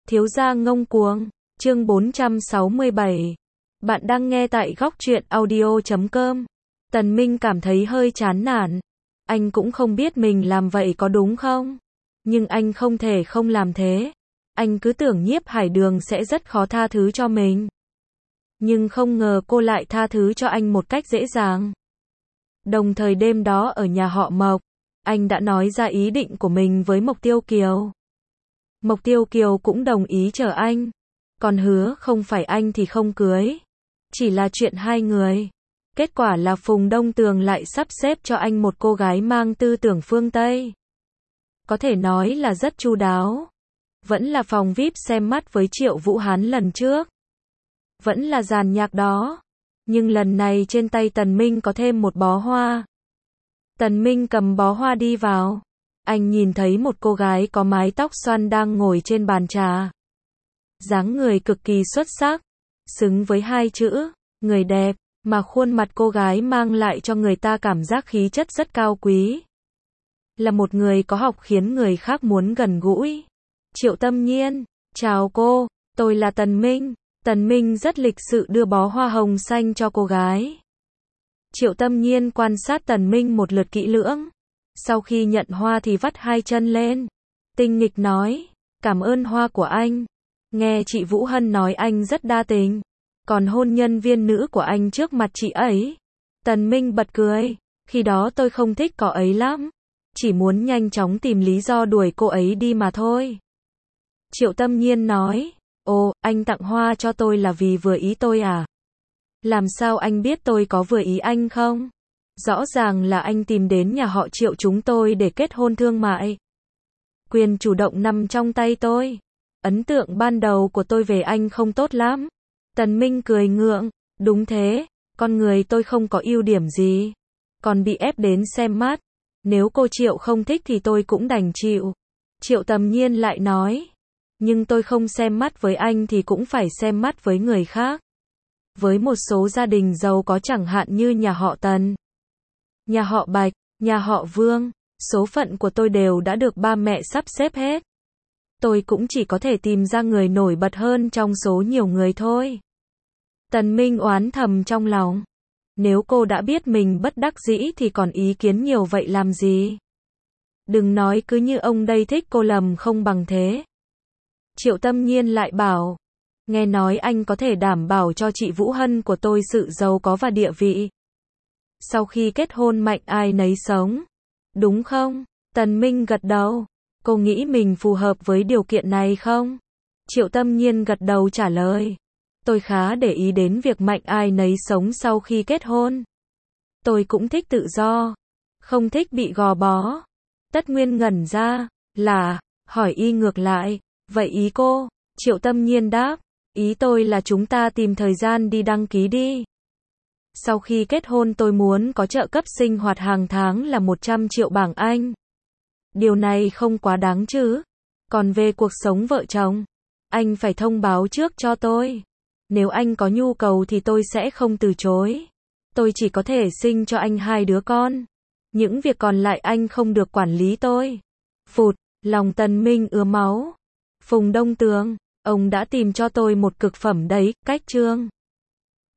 Thiếu gia ngông cuồng, chương 467. Bạn đang nghe tại góc truyện audio.com. Tần Minh cảm thấy hơi chán nản. Anh cũng không biết mình làm vậy có đúng không? Nhưng anh không thể không làm thế. Anh cứ tưởng Nhiếp Hải Đường sẽ rất khó tha thứ cho mình. Nhưng không ngờ cô lại tha thứ cho anh một cách dễ dàng. Đồng thời đêm đó ở nhà họ Mộc, anh đã nói ra ý định của mình với Mộc Tiêu Kiều. Mộc Tiêu Kiều cũng đồng ý chờ anh. Còn hứa không phải anh thì không cưới. Chỉ là chuyện hai người. Kết quả là Phùng Đông Tường lại sắp xếp cho anh một cô gái mang tư tưởng phương Tây. Có thể nói là rất chu đáo. Vẫn là phòng VIP xem mắt với Triệu Vũ Hán lần trước. Vẫn là dàn nhạc đó. Nhưng lần này trên tay Tần Minh có thêm một bó hoa. Tần Minh cầm bó hoa đi vào. Anh nhìn thấy một cô gái có mái tóc xoăn đang ngồi trên bàn trà. Dáng người cực kỳ xuất sắc. Xứng với hai chữ, người đẹp. Mà khuôn mặt cô gái mang lại cho người ta cảm giác khí chất rất cao quý. Là một người có học khiến người khác muốn gần gũi. Triệu Tâm Nhiên, chào cô, tôi là Tần Minh. Tần Minh rất lịch sự đưa bó hoa hồng xanh cho cô gái. Triệu Tâm Nhiên quan sát Tần Minh một lượt kỹ lưỡng. Sau khi nhận hoa thì vắt hai chân lên. Tinh nghịch nói, cảm ơn hoa của anh. Nghe chị Vũ Hân nói anh rất đa tình. Còn hôn nhân viên nữ của anh trước mặt chị ấy. Tần Minh bật cười. Khi đó tôi không thích cậu ấy lắm. Chỉ muốn nhanh chóng tìm lý do đuổi cô ấy đi mà thôi. Triệu Tâm Nhiên nói. Ồ, anh tặng hoa cho tôi là vì vừa ý tôi à? Làm sao anh biết tôi có vừa ý anh không? Rõ ràng là anh tìm đến nhà họ Triệu chúng tôi để kết hôn thương mại. Quyền chủ động nằm trong tay tôi. Ấn tượng ban đầu của tôi về anh không tốt lắm. Tần Minh cười ngượng. Đúng thế, con người tôi không có ưu điểm gì. Còn bị ép đến xem mắt. Nếu cô Triệu không thích thì tôi cũng đành chịu. Triệu Tâm Nhiên lại nói. Nhưng tôi không xem mắt với anh thì cũng phải xem mắt với người khác. Với một số gia đình giàu có chẳng hạn như nhà họ Tần, nhà họ Bạch, nhà họ Vương, số phận của tôi đều đã được ba mẹ sắp xếp hết. Tôi cũng chỉ có thể tìm ra người nổi bật hơn trong số nhiều người thôi. Tần Minh oán thầm trong lòng. Nếu cô đã biết mình bất đắc dĩ thì còn ý kiến nhiều vậy làm gì? Đừng nói cứ như ông đây thích cô lầm không bằng thế. Triệu Tâm Nhiên lại bảo. Nghe nói anh có thể đảm bảo cho chị Vũ Hân của tôi sự giàu có và địa vị. Sau khi kết hôn mạnh ai nấy sống. Đúng không? Tần Minh gật đầu. Cô nghĩ mình phù hợp với điều kiện này không? Triệu Tâm Nhiên gật đầu trả lời. Tôi khá để ý đến việc mạnh ai nấy sống sau khi kết hôn. Tôi cũng thích tự do. Không thích bị gò bó. Tất Nguyên ngẩn ra. Là, hỏi y ngược lại. Vậy ý cô? Triệu Tâm Nhiên đáp. Ý tôi là chúng ta tìm thời gian đi đăng ký đi. Sau khi kết hôn tôi muốn có trợ cấp sinh hoạt hàng tháng là 100 triệu bảng Anh. Điều này không quá đáng chứ. Còn về cuộc sống vợ chồng, anh phải thông báo trước cho tôi. Nếu anh có nhu cầu thì tôi sẽ không từ chối. Tôi chỉ có thể sinh cho anh 2 đứa con. Những việc còn lại anh không được quản lý tôi. Phụt, lòng Tần Minh ứa máu. Phùng Đông Tường, ông đã tìm cho tôi một cực phẩm đấy, cách chương.